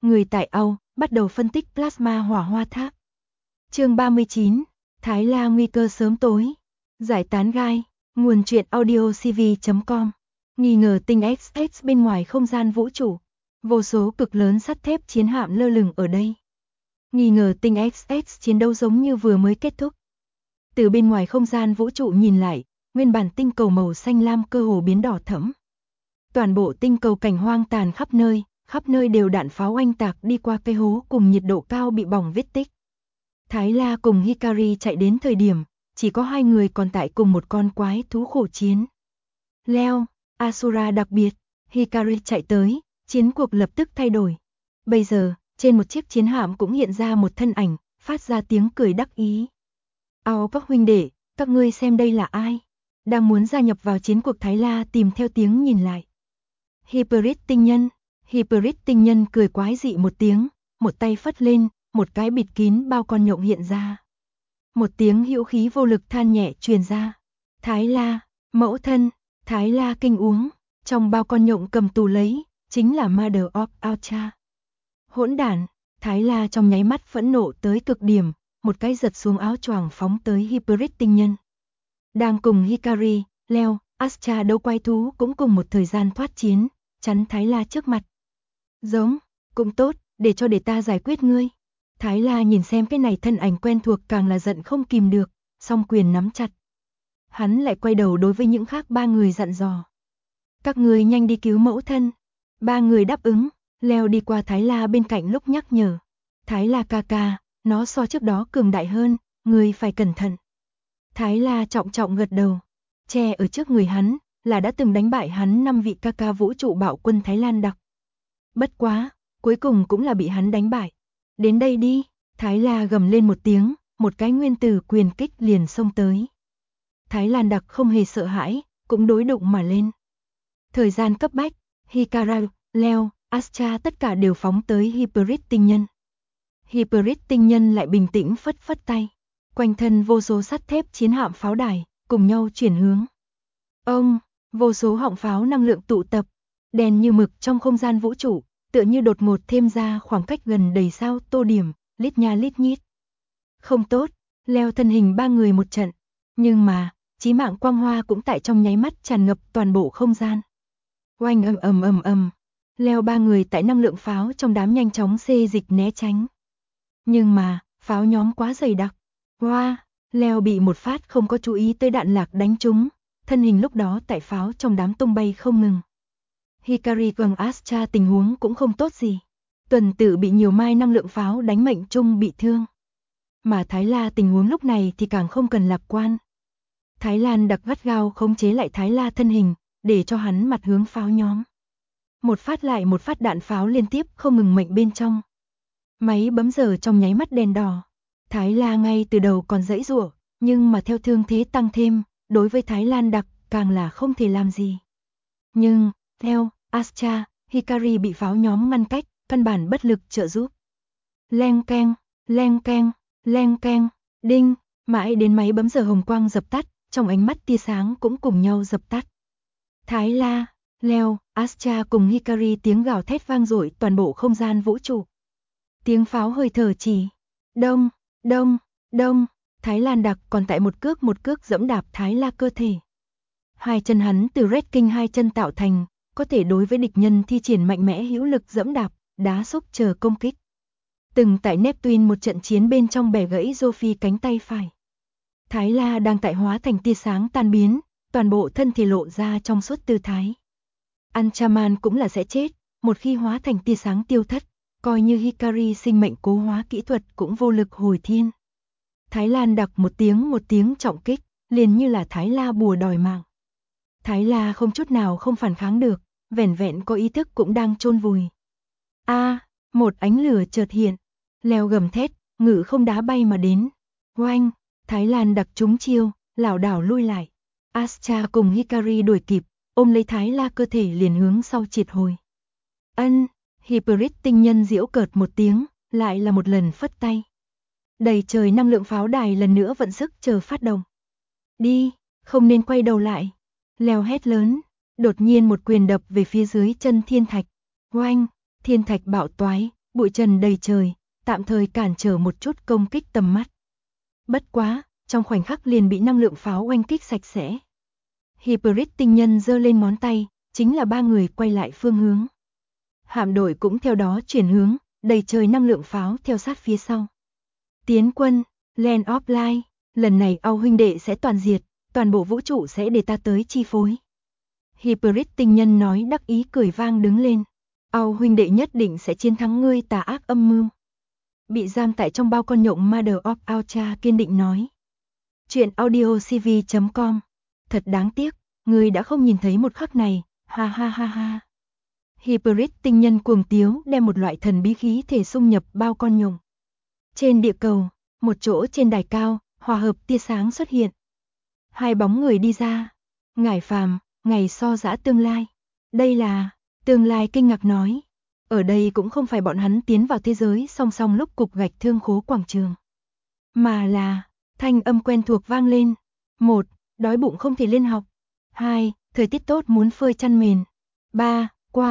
Người tại Âu bắt đầu phân tích plasma hỏa hoa tháp. Chương 39, Thái La nguy cơ sớm tối. Giải tán gai, nguồn truyện audio cv.com. Nghi ngờ tinh XX bên ngoài không gian vũ trụ. Vô số cực lớn sắt thép chiến hạm lơ lửng ở đây. Nghi ngờ tinh XX chiến đấu giống như vừa mới kết thúc. Từ bên ngoài không gian vũ trụ nhìn lại, nguyên bản tinh cầu màu xanh lam cơ hồ biến đỏ thẫm. Toàn bộ tinh cầu cảnh hoang tàn khắp nơi đều đạn pháo oanh tạc đi qua cây hố cùng nhiệt độ cao bị bỏng vết tích. Thái La cùng Hikari chạy đến thời điểm, chỉ có hai người còn tại cùng một con quái thú khổ chiến. Leo, Asura đặc biệt, Hikari chạy tới, chiến cuộc lập tức thay đổi. Bây giờ, trên một chiếc chiến hạm cũng hiện ra một thân ảnh, phát ra tiếng cười đắc ý. Ao các huynh đệ, các ngươi xem đây là ai? Đang muốn gia nhập vào chiến cuộc. Thái La tìm theo tiếng nhìn lại. Hybrid tinh nhân cười quái dị một tiếng, một tay phất lên, một cái bịt kín bao con nhộng hiện ra. Một tiếng hữu khí vô lực than nhẹ truyền ra. Thái La, mẫu thân. Thái La kinh uống, trong bao con nhộng cầm tù lấy, chính là Mother of Ultra. Hỗn đản. Thái La trong nháy mắt phẫn nộ tới cực điểm, một cái giật xuống áo choàng phóng tới Hybrid tinh nhân. Đang cùng Hikari, Leo, Astra đấu quái thú cũng cùng một thời gian thoát chiến, chắn Thái La trước mặt. Giống, cũng tốt, để ta giải quyết ngươi. Thái La nhìn xem cái này thân ảnh quen thuộc càng là giận không kìm được, song quyền nắm chặt. Hắn lại quay đầu đối với những khác ba người dặn dò. Các ngươi nhanh đi cứu mẫu thân. Ba người đáp ứng, Leo đi qua Thái La bên cạnh lúc nhắc nhở. Thái La ca ca, nó so trước đó cường đại hơn, ngươi phải cẩn thận. Thái La trọng gật đầu, che ở trước người hắn, là đã từng đánh bại hắn 5 vị ca ca vũ trụ bạo quân Thái Lan đặc. Bất quá, cuối cùng cũng là bị hắn đánh bại. Đến đây đi, Thái La gầm lên một tiếng, một cái nguyên tử quyền kích liền xông tới. Thái Lan đặc không hề sợ hãi, cũng đối đụng mà lên. Thời gian cấp bách, Hikari, Leo, Astra tất cả đều phóng tới Hybrid tinh nhân. Hybrid tinh nhân lại bình tĩnh phất tay. Quanh thân vô số sắt thép chiến hạm pháo đài, cùng nhau chuyển hướng. Vô số họng pháo năng lượng tụ tập, đèn như mực trong không gian vũ trụ, tựa như đột ngột thêm ra khoảng cách gần đầy sao tô điểm, lít nha lít nhít. Không tốt, Leo thân hình ba người một trận, nhưng mà, chí mạng quang hoa cũng tại trong nháy mắt tràn ngập toàn bộ không gian. Oanh ầm, Leo ba người tại năng lượng pháo trong đám nhanh chóng xê dịch né tránh. Nhưng mà, pháo nhóm quá dày đặc. Leo bị một phát không có chú ý tới đạn lạc đánh trúng, thân hình lúc đó tại pháo trong đám tung bay không ngừng. Hikari cùng Astra tình huống cũng không tốt gì. Tuần tự bị nhiều mai năng lượng pháo đánh mệnh trung bị thương. Mà Thái La tình huống lúc này thì càng không cần lạc quan. Thái Lan đặc gắt gao khống chế lại Thái La thân hình, để cho hắn mặt hướng pháo nhóm. Một phát lại một phát đạn pháo liên tiếp không ngừng mệnh bên trong. Máy bấm giờ trong nháy mắt đèn đỏ. Thái La ngay từ đầu còn giãy giụa, nhưng mà theo thương thế tăng thêm, đối với Thái Lan đặc càng là không thể làm gì. Nhưng, theo Astra, Hikari bị pháo nhóm ngăn cách, căn bản bất lực trợ giúp. Leng keng, đinh, mãi đến máy bấm giờ hồng quang dập tắt, trong ánh mắt tia sáng cũng cùng nhau dập tắt. Thái La, Leo, Astra cùng Hikari tiếng gào thét vang dội toàn bộ không gian vũ trụ. Tiếng pháo hơi thở chỉ, đông, Thái Lan đặc còn tại một cước dẫm đạp Thái La cơ thể. Hai chân hắn từ Red King hai chân tạo thành, có thể đối với địch nhân thi triển mạnh mẽ hữu lực dẫm đạp, đá xúc chờ công kích. Từng tại Neptune một trận chiến bên trong bẻ gãy Sophie cánh tay phải. Thái La đang tại hóa thành tia sáng tan biến, toàn bộ thân thể lộ ra trong suốt tư thái. Anchaman cũng là sẽ chết, một khi hóa thành tia sáng tiêu thất, coi như Hikari sinh mệnh cố hóa kỹ thuật cũng vô lực hồi thiên. Thái Lan đặc một tiếng trọng kích, liền như là Thái La bùa đòi mạng. Thái La không chút nào không phản kháng được, vẻn vẹn có ý thức cũng đang chôn vùi. Một ánh lửa chợt hiện, Leo gầm thét, ngự không đá bay mà đến. Oanh, Thái Lan đặc trúng chiêu, lảo đảo lui lại. Astra cùng Hikari đuổi kịp, ôm lấy Thái La cơ thể liền hướng sau triệt hồi. Hybrid tinh nhân giễu cợt một tiếng, lại là một lần phất tay. Đầy trời năng lượng pháo đài lần nữa vận sức chờ phát động. Đi, không nên quay đầu lại. Leo hét lớn, đột nhiên một quyền đập về phía dưới chân thiên thạch. Oanh, thiên thạch bạo toái, bụi trần đầy trời, tạm thời cản trở một chút công kích tầm mắt. Bất quá, trong khoảnh khắc liền bị năng lượng pháo oanh kích sạch sẽ. Hybrid tinh nhân giơ lên ngón tay, chính là ba người quay lại phương hướng. Hạm đội cũng theo đó chuyển hướng, đầy trời năng lượng pháo theo sát phía sau. Tiến quân, Land of Light, lần này Âu huynh đệ sẽ toàn diệt, toàn bộ vũ trụ sẽ để ta tới chi phối. Hybrid tinh nhân nói đắc ý cười vang đứng lên. Âu huynh đệ nhất định sẽ chiến thắng ngươi tà ác âm mưu. Bị giam tại trong bao con nhộng Mother of Ultra kiên định nói. Chuyện audiocv.com. Thật đáng tiếc, ngươi đã không nhìn thấy một khắc này, ha ha ha ha. Hybrid tinh nhân cuồng tiếu đem một loại thần bí khí thể xung nhập bao con nhộng. Trên địa cầu, một chỗ trên đài cao, hòa hợp tia sáng xuất hiện. Hai bóng người đi ra. Ngải Phàm, ngày so giã tương lai. Đây là, tương lai kinh ngạc nói. Ở đây cũng không phải bọn hắn tiến vào thế giới song song lúc cục gạch thương khố quảng trường. Mà là, thanh âm quen thuộc vang lên. 1. Đói bụng không thể lên học. 2. Thời tiết tốt muốn phơi chăn mền. 3.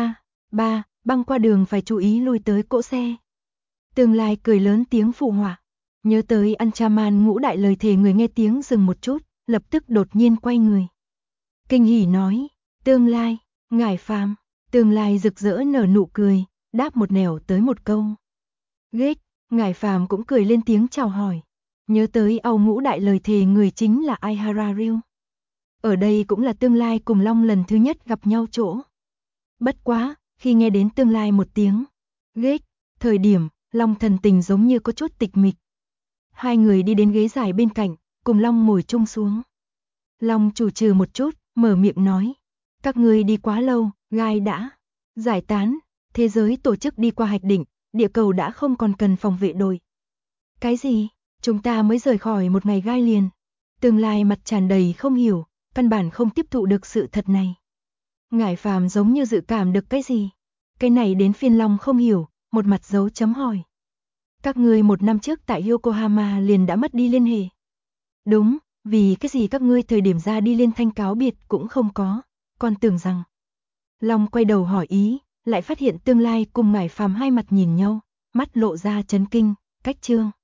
Băng qua đường phải chú ý lui tới cỗ xe. Tương lai cười lớn tiếng phụ họa. Nhớ tới Anchaman ngũ đại lời thề người nghe tiếng dừng một chút, lập tức đột nhiên quay người. Kinh hỉ nói, tương lai, Ngải Phàm. Tương lai rực rỡ nở nụ cười, đáp một nẻo tới một câu. Ghét, Ngải Phàm cũng cười lên tiếng chào hỏi. Nhớ tới Âu ngũ đại lời thề người chính là Ihara-Ryu. Ở đây cũng là tương lai cùng Long lần thứ nhất gặp nhau chỗ. Bất quá, khi nghe đến tương lai một tiếng ghét, thời điểm, Long thần tình giống như có chút tịch mịch. Hai người đi đến ghế dài bên cạnh, cùng Long ngồi chung xuống. Long chủ trừ một chút, mở miệng nói. Các ngươi đi quá lâu, gai đã giải tán, thế giới tổ chức đi qua hạch định, địa cầu đã không còn cần phòng vệ đội. Cái gì? Chúng ta mới rời khỏi một ngày gai liền. Tương lai mặt tràn đầy không hiểu, căn bản không tiếp thụ được sự thật này. Ngải Phàm giống như dự cảm được cái gì. Cái này đến phiên Long không hiểu, một mặt dấu chấm hỏi. Các ngươi một năm trước tại Yokohama liền đã mất đi liên hệ. Đúng, vì cái gì các ngươi thời điểm ra đi lên thanh cáo biệt cũng không có, còn tưởng rằng. Long quay đầu hỏi ý, lại phát hiện tương lai cùng Ngải Phàm hai mặt nhìn nhau, mắt lộ ra chấn kinh, cách trương.